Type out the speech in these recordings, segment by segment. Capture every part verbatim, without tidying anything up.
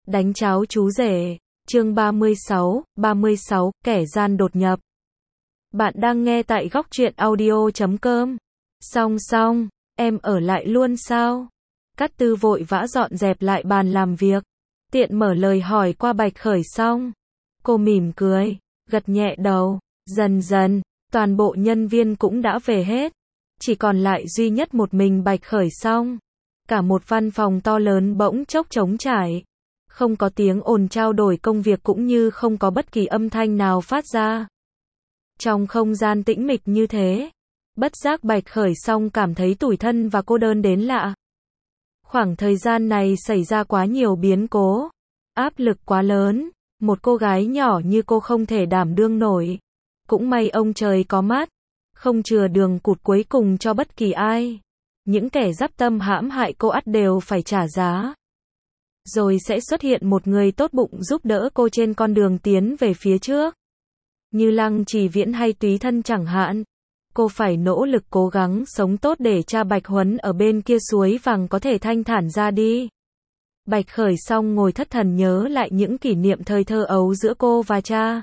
Đánh cháo chú rể, chương ba mươi sáu, ba mươi sáu, kẻ gian đột nhập. Bạn đang nghe tại góc truyện audio chấm com. Xong xong, em ở lại luôn sao? Cát Tư vội vã dọn dẹp lại bàn làm việc, tiện mở lời hỏi qua Bạch Khởi Song. Cô mỉm cười, gật nhẹ đầu, dần dần, toàn bộ nhân viên cũng đã về hết. Chỉ còn lại duy nhất một mình Bạch Khởi Song. Cả một văn phòng to lớn bỗng chốc trống trải. Không có tiếng ồn trao đổi công việc cũng như không có bất kỳ âm thanh nào phát ra. Trong không gian tĩnh mịch như thế, bất giác Bạch Khởi Song cảm thấy tủi thân và cô đơn đến lạ. Khoảng thời gian này xảy ra quá nhiều biến cố, áp lực quá lớn, một cô gái nhỏ như cô không thể đảm đương nổi. Cũng may ông trời có mắt, không chừa đường cụt cuối cùng cho bất kỳ ai. Những kẻ dắp tâm hãm hại cô ắt đều phải trả giá. Rồi sẽ xuất hiện một người tốt bụng giúp đỡ cô trên con đường tiến về phía trước. Như Lăng Chỉ Viễn hay Túy Thân chẳng hạn. Cô phải nỗ lực cố gắng sống tốt để cha Bạch Huấn ở bên kia suối vàng có thể thanh thản ra đi. Bạch Khởi Song ngồi thất thần nhớ lại những kỷ niệm thời thơ ấu giữa cô và cha.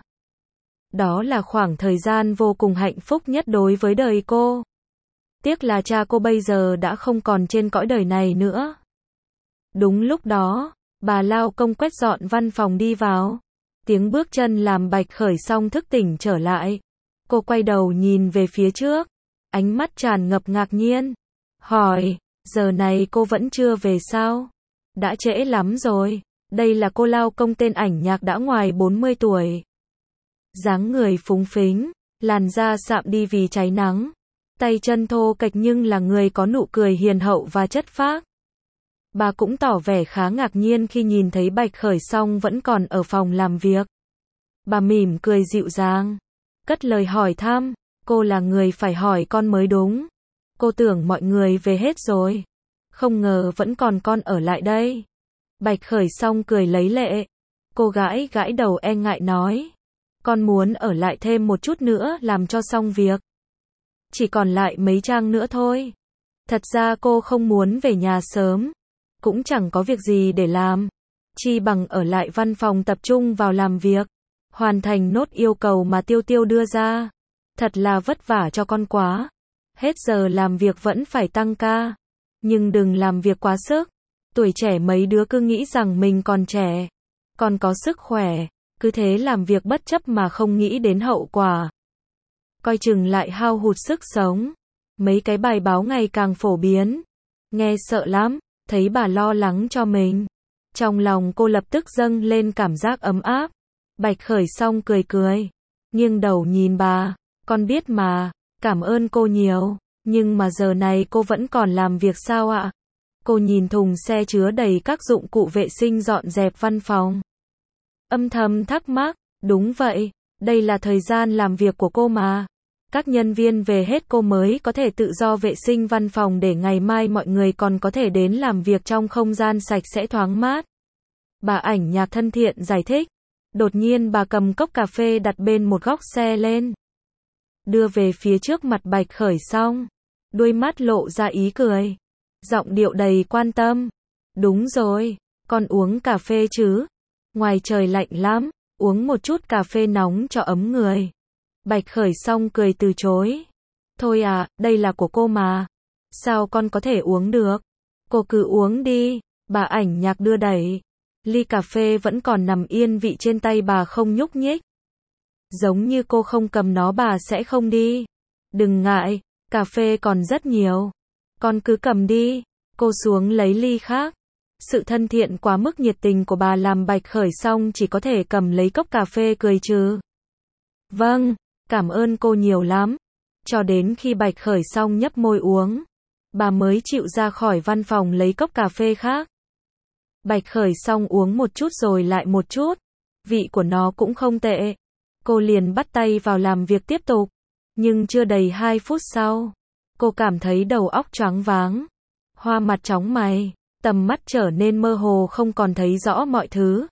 Đó là khoảng thời gian vô cùng hạnh phúc nhất đối với đời cô. Tiếc là cha cô bây giờ đã không còn trên cõi đời này nữa. Đúng lúc đó, bà lao công quét dọn văn phòng đi vào. Tiếng bước chân làm Bạch Khởi Song thức tỉnh trở lại. Cô quay đầu nhìn về phía trước, ánh mắt tràn ngập ngạc nhiên. Hỏi, giờ này cô vẫn chưa về sao? Đã trễ lắm rồi. Đây là cô lao công tên ảnh nhạc đã ngoài bốn mươi tuổi. Dáng người phúng phính, làn da sạm đi vì cháy nắng. Tay chân thô kệch nhưng là người có nụ cười hiền hậu và chất phác. Bà cũng tỏ vẻ khá ngạc nhiên khi nhìn thấy Bạch Khởi Song vẫn còn ở phòng làm việc. Bà mỉm cười dịu dàng, cất lời hỏi thăm, cô là người phải hỏi con mới đúng. Cô tưởng mọi người về hết rồi. Không ngờ vẫn còn con ở lại đây. Bạch Khởi Song cười lấy lệ. Cô gãi gãi đầu e ngại nói. Con muốn ở lại thêm một chút nữa làm cho xong việc. Chỉ còn lại mấy trang nữa thôi. Thật ra cô không muốn về nhà sớm. Cũng chẳng có việc gì để làm. Chi bằng ở lại văn phòng tập trung vào làm việc. Hoàn thành nốt yêu cầu mà Tiêu Tiêu đưa ra. Thật là vất vả cho con quá. Hết giờ làm việc vẫn phải tăng ca. Nhưng đừng làm việc quá sức. Tuổi trẻ mấy đứa cứ nghĩ rằng mình còn trẻ. Còn có sức khỏe. Cứ thế làm việc bất chấp mà không nghĩ đến hậu quả. Coi chừng lại hao hụt sức sống. Mấy cái bài báo ngày càng phổ biến. Nghe sợ lắm. Thấy bà lo lắng cho mình. Trong lòng cô lập tức dâng lên cảm giác ấm áp. Bạch Khởi Song cười cười. Nghiêng đầu nhìn bà. Con biết mà. Cảm ơn cô nhiều. Nhưng mà giờ này cô vẫn còn làm việc sao ạ? Cô nhìn thùng xe chứa đầy các dụng cụ vệ sinh dọn dẹp văn phòng. Âm thầm thắc mắc. Đúng vậy. Đây là thời gian làm việc của cô mà. Các nhân viên về hết cô mới có thể tự do vệ sinh văn phòng để ngày mai mọi người còn có thể đến làm việc trong không gian sạch sẽ thoáng mát. Bà ảnh nhạc thân thiện giải thích. Đột nhiên bà cầm cốc cà phê đặt bên một góc xe lên. Đưa về phía trước mặt Bạch Khởi Song. Đôi mắt lộ ra ý cười. Giọng điệu đầy quan tâm. Đúng rồi, con uống cà phê chứ? Ngoài trời lạnh lắm, uống một chút cà phê nóng cho ấm người. Bạch Khởi Song cười từ chối. Thôi à, đây là của cô mà. Sao con có thể uống được? Cô cứ uống đi. Bà ảnh nhạc đưa đẩy. Ly cà phê vẫn còn nằm yên vị trên tay bà không nhúc nhích. Giống như cô không cầm nó bà sẽ không đi. Đừng ngại, cà phê còn rất nhiều. Con cứ cầm đi. Cô xuống lấy ly khác. Sự thân thiện quá mức nhiệt tình của bà làm Bạch Khởi Song chỉ có thể cầm lấy cốc cà phê cười trừ. Vâng, cảm ơn cô nhiều lắm. Cho đến khi Bạch Khởi Song nhấp môi uống, bà mới chịu ra khỏi văn phòng lấy cốc cà phê khác. Bạch Khởi Song uống một chút rồi lại một chút. Vị của nó cũng không tệ. Cô liền bắt tay vào làm việc tiếp tục. Nhưng chưa đầy hai phút sau, cô cảm thấy đầu óc choáng váng. Hoa mặt chóng mày, tầm mắt trở nên mơ hồ không còn thấy rõ mọi thứ.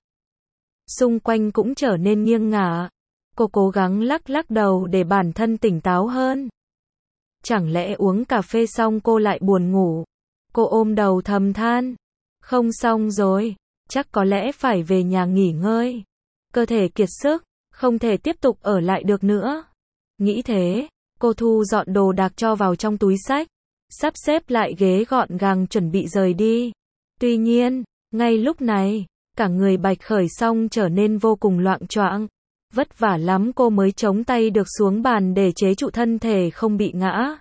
Xung quanh cũng trở nên nghiêng ngả. Cô cố gắng lắc lắc đầu để bản thân tỉnh táo hơn. Chẳng lẽ uống cà phê xong cô lại buồn ngủ? Cô ôm đầu thầm than. Không xong rồi. chắc có lẽ phải về nhà nghỉ ngơi. Cơ thể kiệt sức, không thể tiếp tục ở lại được nữa. Nghĩ thế, cô thu dọn đồ đạc cho vào trong túi xách, sắp xếp lại ghế gọn gàng chuẩn bị rời đi. Tuy nhiên, ngay lúc này, cả người Bạch Khởi Song trở nên vô cùng loạng choạng. Vất vả lắm cô mới chống tay được xuống bàn để chế trụ thân thể không bị ngã.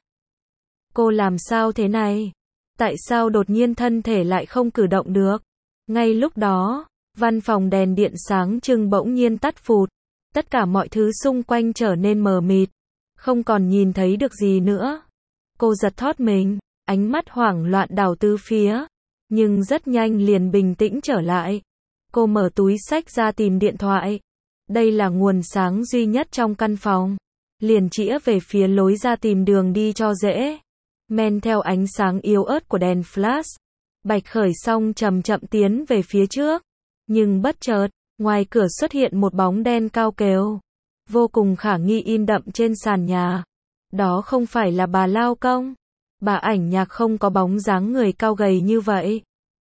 Cô làm sao thế này? Tại sao đột nhiên thân thể lại không cử động được? Ngay lúc đó, văn phòng đèn điện sáng trưng bỗng nhiên tắt phụt. Tất cả mọi thứ xung quanh trở nên mờ mịt. Không còn nhìn thấy được gì nữa. Cô giật thót mình, ánh mắt hoảng loạn đảo tứ phía. Nhưng rất nhanh liền bình tĩnh trở lại. Cô mở túi xách ra tìm điện thoại. Đây là nguồn sáng duy nhất trong căn phòng. Liền chĩa về phía lối ra tìm đường đi cho dễ. Men theo ánh sáng yếu ớt của đèn flash, Bạch Khởi Song chậm chậm tiến về phía trước. Nhưng bất chợt, ngoài cửa xuất hiện một bóng đen cao kêu, vô cùng khả nghi in đậm trên sàn nhà. Đó không phải là bà Lao Công. Bà Ảnh Nhạc không có bóng dáng người cao gầy như vậy.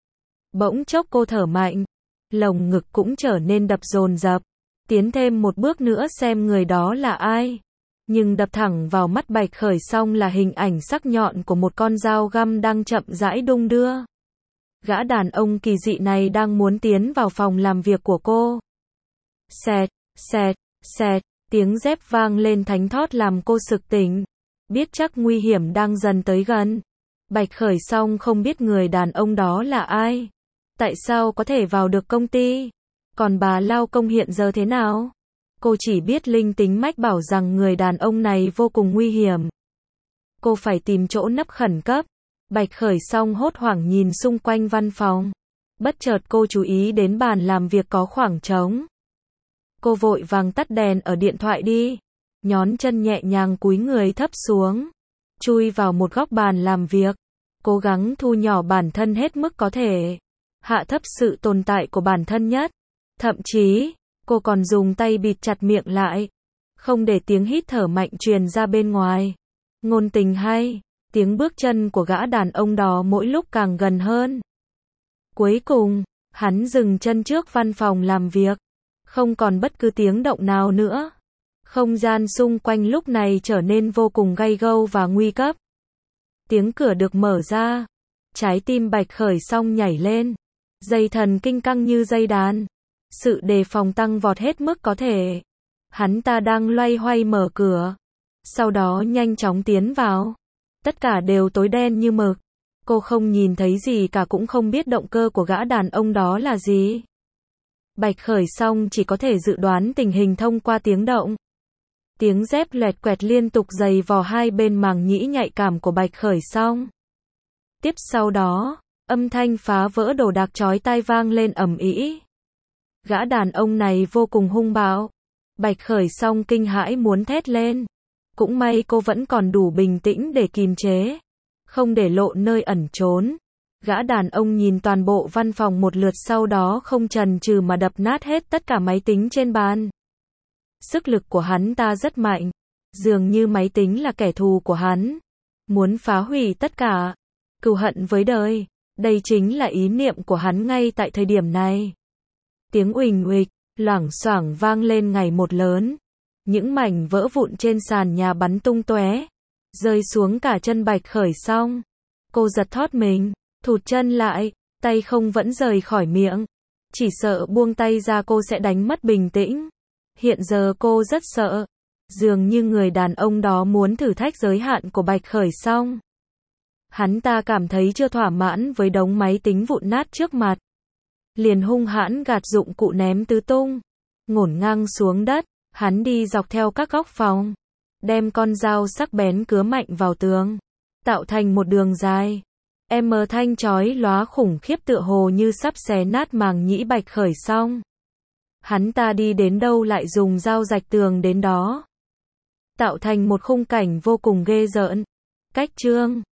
Bỗng chốc cô thở mạnh, lồng ngực cũng trở nên đập dồn dập. Tiến thêm một bước nữa xem người đó là ai. Nhưng đập thẳng vào mắt Bạch Khởi Song là hình ảnh sắc nhọn của một con dao găm đang chậm rãi đung đưa. Gã đàn ông kỳ dị này đang muốn tiến vào phòng làm việc của cô. Xẹt, xẹt, xẹt, tiếng dép vang lên thánh thót làm cô sực tỉnh. Biết chắc nguy hiểm đang dần tới gần. Bạch Khởi Song không biết người đàn ông đó là ai. Tại sao có thể vào được công ty? Còn bà Lao Công hiện giờ thế nào? Cô chỉ biết linh tính mách bảo rằng người đàn ông này vô cùng nguy hiểm. Cô phải tìm chỗ nấp khẩn cấp. Bạch Khởi Song hốt hoảng nhìn xung quanh văn phòng. Bất chợt cô chú ý đến bàn làm việc có khoảng trống. Cô vội vàng tắt đèn ở điện thoại đi. Nhón chân nhẹ nhàng cúi người thấp xuống. Chui vào một góc bàn làm việc. Cố gắng thu nhỏ bản thân hết mức có thể. Hạ thấp sự tồn tại của bản thân nhất. Thậm chí, cô còn dùng tay bịt chặt miệng lại. Không để tiếng hít thở mạnh truyền ra bên ngoài. Ngôn tình hay, tiếng bước chân của gã đàn ông đó mỗi lúc càng gần hơn. Cuối cùng, hắn dừng chân trước văn phòng làm việc. Không còn bất cứ tiếng động nào nữa. Không gian xung quanh lúc này trở nên vô cùng gay gâu và nguy cấp. Tiếng cửa được mở ra. Trái tim Bạch Khởi Song nhảy lên. Dây thần kinh căng như dây đàn. Sự đề phòng tăng vọt hết mức có thể. Hắn ta đang loay hoay mở cửa. Sau đó nhanh chóng tiến vào. Tất cả đều tối đen như mực. Cô không nhìn thấy gì cả cũng không biết động cơ của gã đàn ông đó là gì. Bạch Khởi Song chỉ có thể dự đoán tình hình thông qua tiếng động. Tiếng dép loẹt quẹt liên tục giày vò hai bên màng nhĩ nhạy cảm của Bạch Khởi Song. Tiếp sau đó, âm thanh phá vỡ đồ đạc chói tai vang lên ầm ĩ. Gã đàn ông này vô cùng hung bạo. Bạch Khởi Song kinh hãi muốn thét lên. Cũng may cô vẫn còn đủ bình tĩnh để kìm chế. Không để lộ nơi ẩn trốn. Gã đàn ông nhìn toàn bộ văn phòng một lượt sau đó không chần chừ mà đập nát hết tất cả máy tính trên bàn. Sức lực của hắn ta rất mạnh. Dường như máy tính là kẻ thù của hắn. Muốn phá hủy tất cả. Cừu hận với đời. Đây chính là ý niệm của hắn ngay tại thời điểm này. Tiếng uỳnh uịch, loảng xoảng vang lên ngày một lớn. Những mảnh vỡ vụn trên sàn nhà bắn tung tóe, rơi xuống cả chân Bạch Khởi Song. Cô giật thót mình, thụt chân lại, tay không vẫn rời khỏi miệng. Chỉ sợ buông tay ra cô sẽ đánh mất bình tĩnh. Hiện giờ cô rất sợ. Dường như người đàn ông đó muốn thử thách giới hạn của Bạch Khởi Song. Hắn ta cảm thấy chưa thỏa mãn với đống máy tính vụn nát trước mặt. Liền hung hãn gạt dụng cụ ném tứ tung. Ngổn ngang xuống đất, hắn đi dọc theo các góc phòng. Đem con dao sắc bén cứa mạnh vào tường. Tạo thành một đường dài. M thanh chói lóa khủng khiếp tựa hồ như sắp xé nát màng nhĩ Bạch Khởi Song. Hắn ta đi đến đâu lại dùng dao rạch tường đến đó. Tạo thành một khung cảnh vô cùng ghê rợn. Cách chương